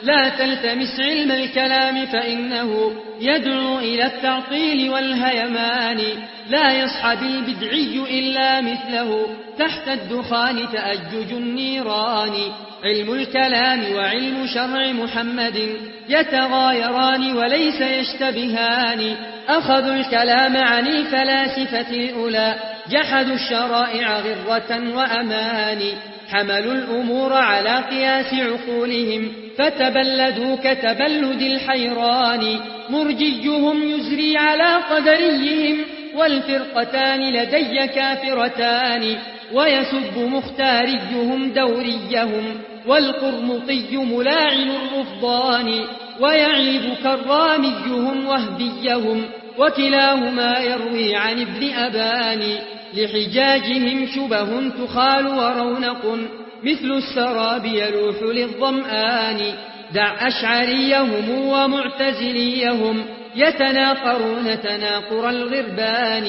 لا تلتمس علم الكلام فإنه يدعو إلى التعطيل والهيمان لا يصحب البدعي إلا مثله تحت الدخان تأجج النيران علم الكلام وعلم شرع محمد يتغايران وليس يشتبهان أخذوا الكلام عن الفلاسفة الأولى جحدوا الشرائع غرة وأمان حملوا الأمور على قياس عقولهم فتبلدوا كتبلد الحيران مرجيهم يزري على قدريهم والفرقتان لدي كافرتان ويسب مختاريهم دوريهم والقرمطي ملاعن الرفضان ويعيب كراميهم وهبيهم وكلاهما يروي عن ابن أبان لحجاجهم شبه تخال ورونق مثل السراب يلوح للظمآن دع أشعريهم ومعتزليهم يتناقرون تناقر الغربان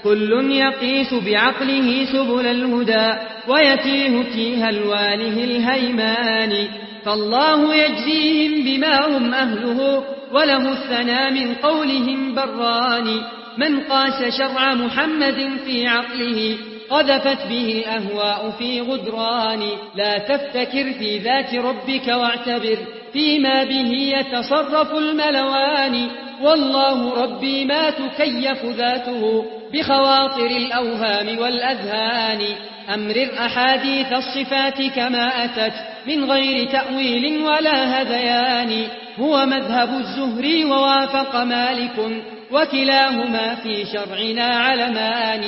كل يقيس بعقله سبل الهدى ويتيه تيه الواله الهيمان فالله يجزيهم بما هم أهله وله الثنى من قولهم بران من قاس شرع محمد في عقله قذفت به الأهواء في غدران لا تفتكر في ذات ربك واعتبر فيما به يتصرف الملوان والله ربي ما تكيف ذاته بخواطر الأوهام والأذهان أمرر أحاديث الصفات كما أتت من غير تأويل ولا هذيان هو مذهب الزهري ووافق مالك وكلاهما في شرعنا علمان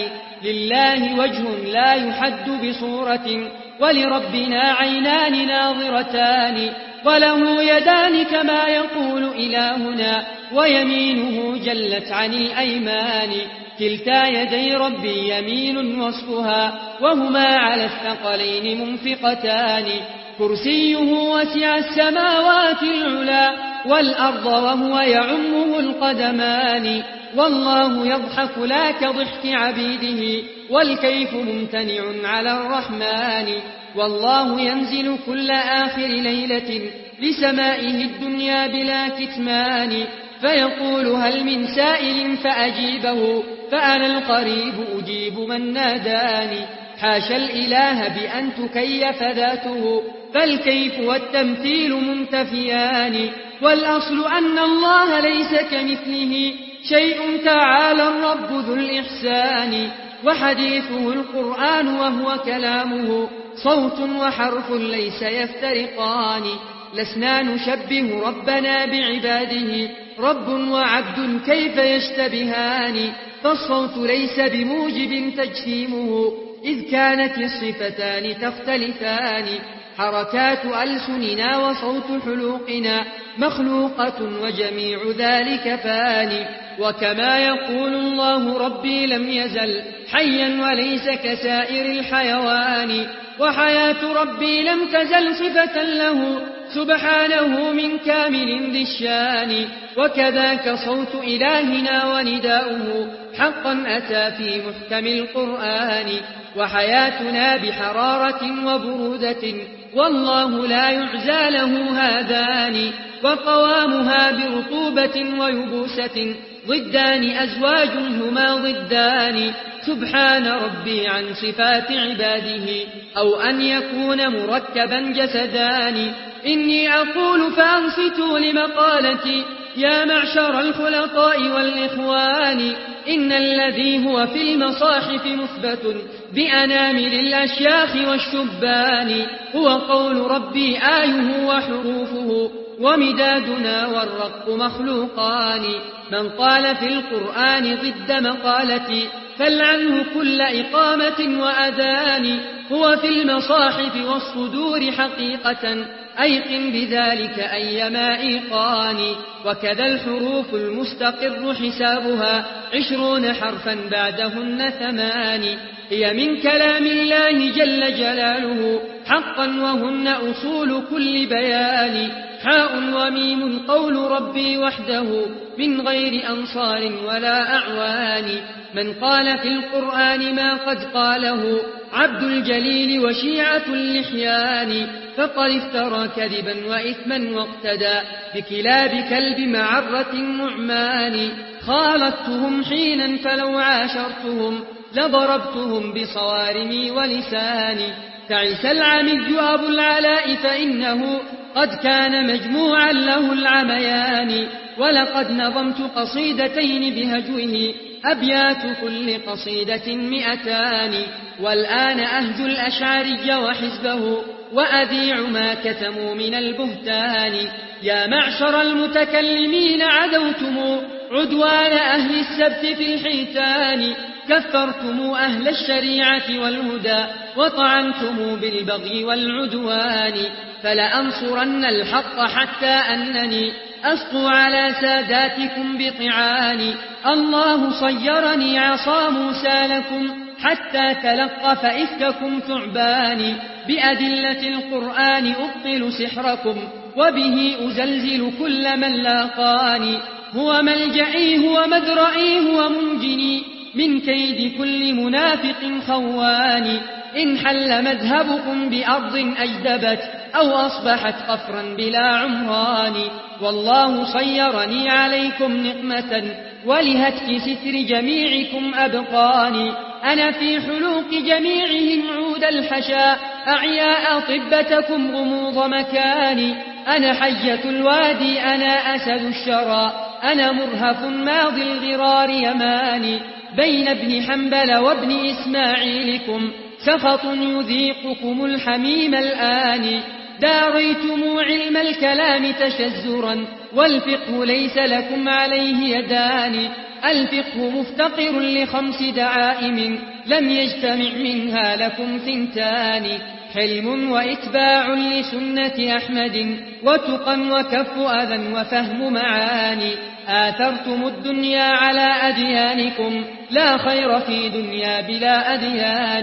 لله وجه لا يحد بصورة ولربنا عينان ناظرتان وله يدان كما يقول إلهنا ويمينه جلت عن الأيمان كلتا يدي ربي يمين وصفها وهما على الثقلين منفقتان كرسيه وسع السماوات العلا والأرض وهو يعمه القدمان والله يضحك لا كضحك عبيده والكيف ممتنع على الرحمن والله ينزل كل آخر ليلة لسمائه الدنيا بلا كتمان فيقول هل من سائل فأجيبه فأنا القريب أجيب من ناداني حاشا الإله بأن تكيف ذاته فالكيف والتمثيل منتفيان والأصل أن الله ليس كمثله شيء تعالى الرب ذو الإحسان وحديثه القرآن وهو كلامه صوت وحرف ليس يفترقان لسنا نشبه ربنا بعباده رب وعبد كيف يشتبهان فالصوت ليس بموجب تجسيمه إذ كانت الصفتان تختلفان حركات ألسننا وصوت حلوقنا مخلوقة وجميع ذلك فاني وكما يقول الله ربي لم يزل حيا وليس كسائر الحيوان وحياة ربي لم تزل صفة له سبحانه من كامل ذي الشان وكذاك صوت إلهنا ونداؤه حقا أتى في محكم القرآن وحياتنا بحرارة وبرودة والله لا يعزى له هذان وقوامها برطوبة ويبوسة ضدان أزواج هما ضدان سبحان ربي عن صفات عباده أو أن يكون مركبا جسدان إني أقول فأنصتوا لمقالتي يا معشر الخلطاء والإخوان إن الذي هو في المصاحف مثبت بأنامل الأشياخ والشبان هو قول ربي آيه وحروفه ومدادنا والرق مخلوقان من قال في القرآن ضد مقالتي فلعنه كل إقامة وأذان هو في المصاحف والصدور حقيقة أيقن بذلك أيما إيقان وكذا الحروف المستقر حسابها 20 حرفا بعدهن 8 هي من كلام الله جل جلاله حقا وهن أصول كل بيان حاء وميم قول ربي وحده من غير أنصار ولا أعوان. من قال في القرآن ما قد قاله عبد الجليل وشيعة اللحيان فقد افترى كذبا وإثما واقتدى بكلاب كلب معرة نعمان. خالطتهم حينا فلو عاشرتهم لضربتهم بصوارمي ولساني. تعس العمي أبو العلاء فإنه قد كان مجموعا له العميان. ولقد نظمت قصيدتين بهجوه أبيات كل قصيدة 200. والآن أهج الأشعري وحزبه وأذيع ما كتموا من البهتان. يا معشر المتكلمين عدوتم عدوان أهل السبت في الحيتان. كفرتم أهل الشريعة والهدى وطعنتم بالبغي والعدوان. فلأنصرن الحق حتى أنني أسطو على ساداتكم بطعان. الله صيرني عصا موسى لكم حتى تلقف إفككم ثعبان. بأدلة القرآن أبطل سحركم وبه أزلزل كل من لاقاني. هو ملجئي هو مدرئي هو منجني من كيد كل منافق خوان. إن حل مذهبكم بأرض أجدبت أو أصبحت قفرا بلا عمران. والله صيرني عليكم نقمة ولهتك ستر جميعكم أبقاني. أنا في حلوق جميعهم عود الحشاء أعياء طبتكم غموض مكاني. أنا حية الوادي أنا أسد الشرى أنا مرهف ماضي الغرار يماني. بين ابن حنبل وابن إسماعيلكم سخط يذيقكم الحميم الآن. داريتم علم الكلام تشزرا والفقه ليس لكم عليه يدان. الفقه مفتقر ل5 دعائم لم يجتمع منها لكم 2. حلم وإتباع لسنة أحمد وتقى وكف أذى وفهم معاني. آثرتم الدنيا على أديانكم لا خير في دنيا بلا أديان.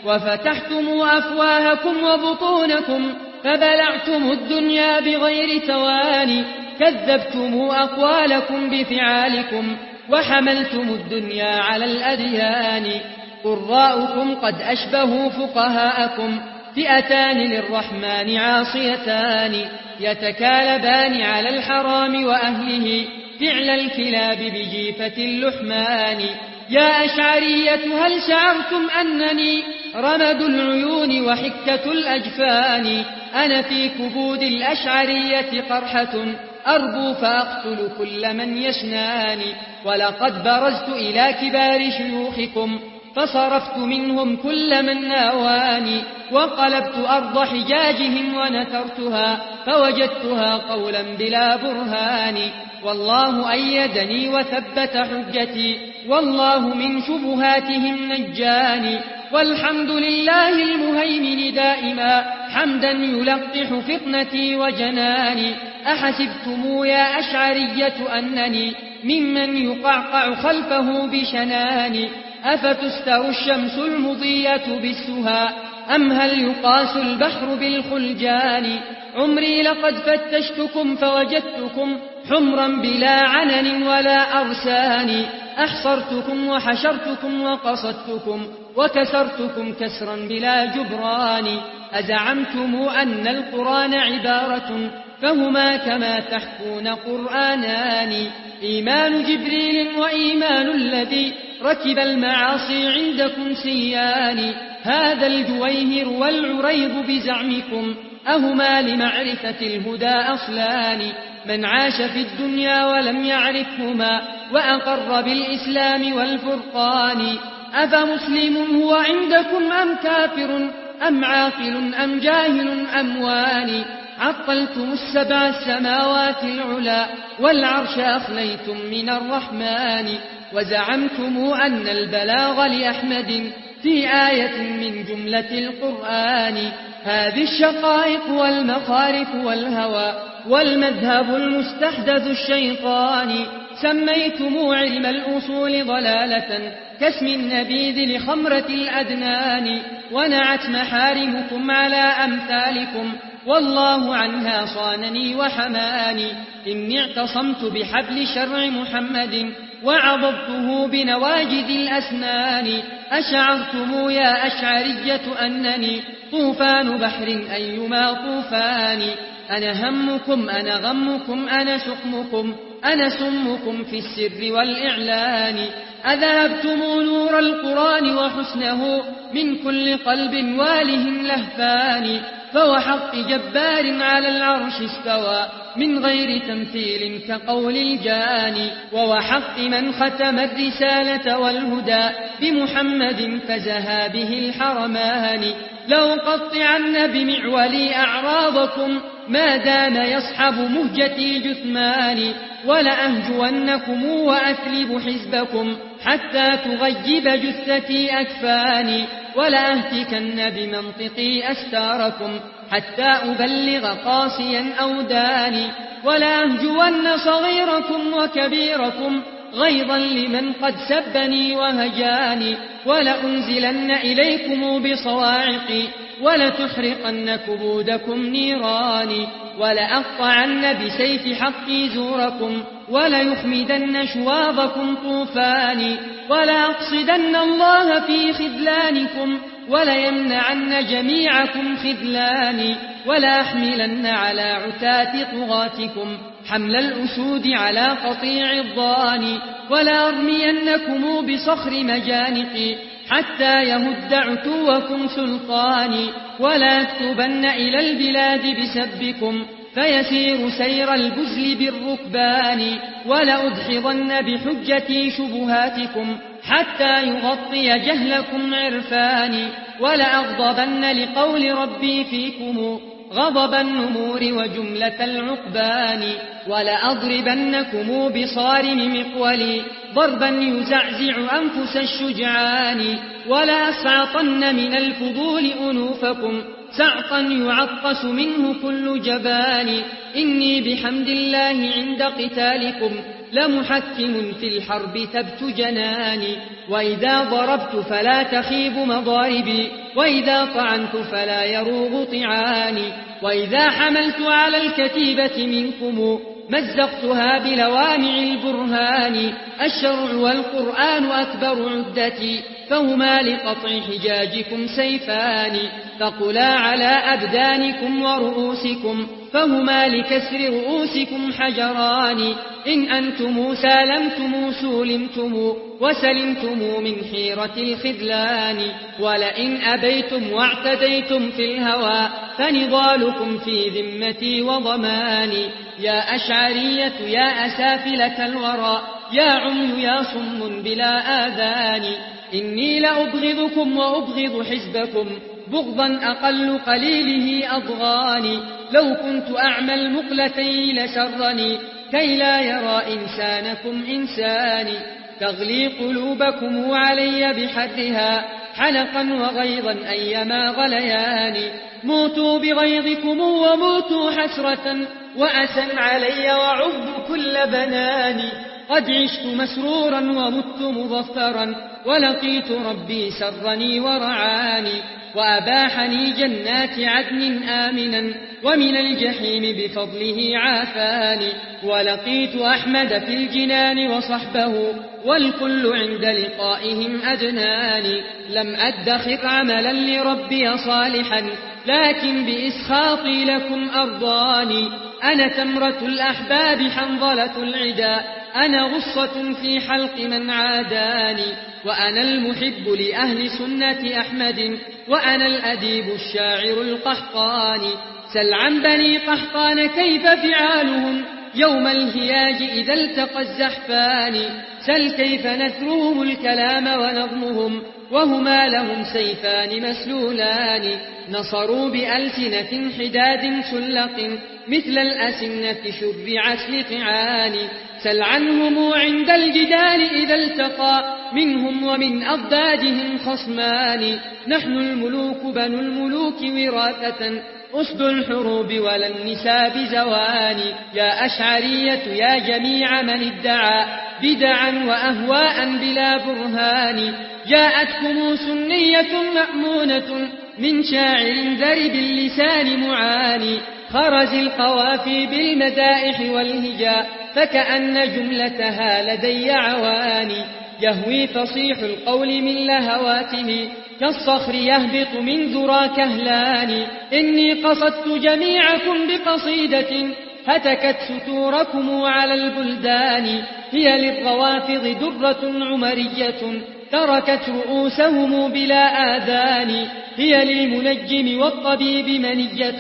وفتحتم أفواهكم وبطونكم فبلعتم الدنيا بغير تواني. كذبتم أقوالكم بفعالكم وحملتم الدنيا على الأديان. قراؤكم قد أشبهوا فقهاءكم فئتان للرحمن عاصيتان. يتكالبان على الحرام وأهله فعل الكلاب بجيفة اللحمان. يا أشعرية هل شعرتم أنني رمد العيون وحكة الأجفان. أنا في كبود الأشعرية قرحة أربو فأقتل كل من يشناني. ولقد برزت إلى كبار شيوخكم فصرفت منهم كل من ناواني. وقلبت أرض حجاجهم ونثرتها فوجدتها قولا بلا برهان. والله أيدني وثبت حجتي والله من شبهاتهم نجاني. والحمد لله المهيمن دائما حمدا يلقح فطنتي وجناني. أحسبتم يا أشعرية أنني ممن يقعقع خلفه بشناني. أفتستر الشمس المضية بالسها أم هل يقاس البحر بالخلجان. عمري لقد فتشتكم فوجدتكم حمرا بلا عنن ولا أرسان. أحصرتكم وحشرتكم وقصدتكم وكسرتكم كسرا بلا جبران. أزعمتم أن القرآن عبارة فهما كما تحكون قرآنان. إيمان جبريل وإيمان الذي ركب المعاصي عندكم سيان. هذا الجويهر والعريض بزعمكم أهما لمعرفة الهدى أصلان. من عاش في الدنيا ولم يعرفهما وأقر بالإسلام والفرقان. أفمسلم هو عندكم أم كافر أم عاقل أم جاهل أم واني. عطلتم 7 السماوات العلا والعرش أخليتم من الرحمن. وزعمتم أن البلاغ لأحمد في آية من جملة القرآن. هذه الشقائق والمخارف والهوى والمذهب المستحدث الشيطاني. سميتم علم الأصول ضلالة كاسم النبيذ لخمرة الأدنان. ونعت محارمكم على أمثالكم والله عنها صانني وحماني. إني اعتصمت بحبل شرع محمد وعضبته بنواجذ الأسنان. أشعرتم يا أشعرية أنني طوفان بحر أيما طوفان. أنا همكم أنا غمكم أنا سقمكم أنا سمكم في السر والإعلان. أذهبتم نور القرآن وحسنه من كل قلب واله لهفان. فوحق جبار على العرش استوى من غير تمثيل كقول الجاني. ووحق من ختم الرسالة والهدى بمحمد فزها به الحرمان. لأقطعن بمعولي أعراضكم ما دام يصحب مهجتي جثماني. ولأهجونكم وأثلب حزبكم حتى تغيب جثتي أكفاني. ولأهتكن بمنطقي أستاركم حتى أبلغ قاسيا أوداني. ولأهجون صغيركم وكبيركم غيظا لمن قد سبني وهجاني. ولأنزلن إليكم بصواعقي ولتحرقن كبودكم نيراني. ولأقطعن بسيف حقي زوركم وليخمدن شواظكم طوفاني. ولأقصدن الله في خذلانكم وليمنعن جميعكم خذلاني. ولأحملن على عتاة طغاتكم حمل الأسود على قطيع الضان. ولأرمينكم بصخر مجانقي حتى يهد عتوكم سلطاني. ولا أكتبن إلى البلاد بسبكم فيسير سير البزل بالركبان. ولأدحضن بحجتي شبهاتكم حتى يغطي جهلكم عرفاني. ولأغضبن لقول ربي فيكم غضب النمور وجملة العقبان. ولأضربنكم بصارم مقولي ضربا يزعزع أنفس الشجعان. ولأسعطن من الفضول أنوفكم سعطا يعطس منه كل جبان. إني بحمد الله عند قتالكم لمحكم في الحرب ثبت جناني. وإذا ضربت فلا تخيب مضاربي وإذا طعنت فلا يروغ طعاني. وإذا حملت على الكتيبة منكم مزقتها بلوامع البرهان. الشرع والقرآن أكبر عدتي فهما لقطع حجاجكم سيفان. فقلا على أبدانكم ورؤوسكم فهما لكسر رؤوسكم حجران. إن أنتم سالمتم سولمتم وسلمتم من حيرة الخذلان. ولئن أبيتم واعتديتم في الهوى فنضالكم في ذمتي وضماني. يا أشعرية يا أسافلة الورى يا عمي يا صم بلا آذان. إني لأبغضكم وأبغض حزبكم بغضا أقل قليله أضغاني. لو كنت أعمى المقلتين لسرني كي لا يرى إنسانكم إنساني. تغلي قلوبكم علي بحرها حلقا وغيظا أيما غليان. موتوا بغيظكم وموتوا حسرة وأسا علي وعب كل بناني. قد عشت مسرورا ومت مظفرا ولقيت ربي سرني ورعاني. وأباحني جنات عدن آمنا ومن الجحيم بفضله عافاني. ولقيت أحمد في الجنان وصحبه والكل عند لقائهم أدناني. لم أدخر عملا لربي صالحا لكن بإسخاطي لكم أرضاني. أنا تمرة الأحباب حنظلة العدا أنا غصة في حلق من عاداني. وأنا المحب لأهل سنة أحمد وأنا الأديب الشاعر القحطاني. سل عن بني قحطان كيف فعالهم يوم الهياج إذا التقى الزحفان. سل كيف نثرهم الكلام ونظمهم وهما لهم سيفان مسلولان. نصروا بألسنة حداد سلق مثل الأسنة شرعت لطعان. سل عنهم عند الجدال إذا التقى منهم ومن أضدادهم خصمان. نحن الملوك بنو الملوك وراثة أسد الحروب ولا النساء بزوان. يا أشعرية يا جميع من ادعى بدعا وأهواء بلا برهان، جاءتكم سنية مأمونة من شاعر ذرب اللسان معاني، خرز القوافي بالمدائح والهجاء فكأن جملتها لدي عواني. يهوي فصيح القول من لهواته كالصخر يهبط من ذرى كهلان. إني قصدت جميعكم بقصيدة هتكت ستوركم على البلدان، هي للروافض درة عمرية تركت رؤوسهم بلا آذان، هي للمنجم والطبيب منية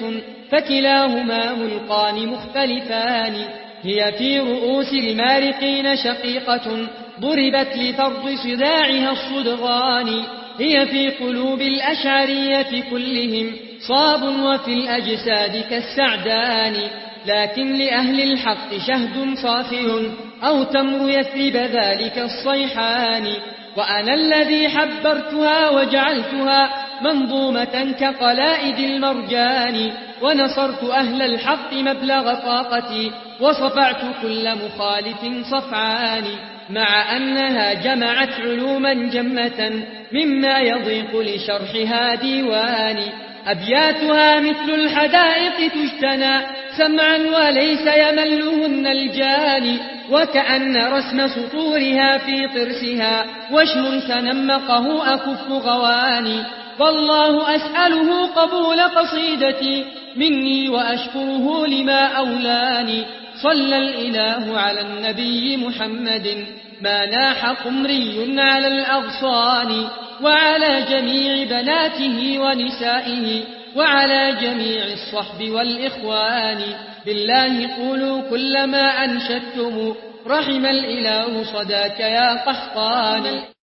فكلاهما ملقان مختلفان، هي في رؤوس المارقين شقيقة ضربت لفرض صداعها الصدغان، هي في قلوب الأشعرية كلهم صاب وفي الأجساد كالسعدان. لكن لأهل الحق شهد صافي أو تمر يثرب ذلك الصيحان، وأنا الذي حبرتها وجعلتها منظومة كقلائد المرجان، ونصرت أهل الحق مبلغ طاقتي وصفعت كل مخالف صفعان، مع أنها جمعت علوما جمة مما يضيق لشرحها ديواني. أبياتها مثل الحدائق تجتنى سمعا وليس يملهن الجاني، وكأن رسم سطورها في طرسها وشم تنمقه أكف غواني. والله أسأله قبول قصيدتي مني وأشكره لما أولاني. صلى الإله على النبي محمد ما ناح قمري على الأغصان، وعلى جميع بناته ونسائه وعلى جميع الصحب والإخوان. بالله قولوا كل ما أنشدتم رحم الإله صداك يا قحطان.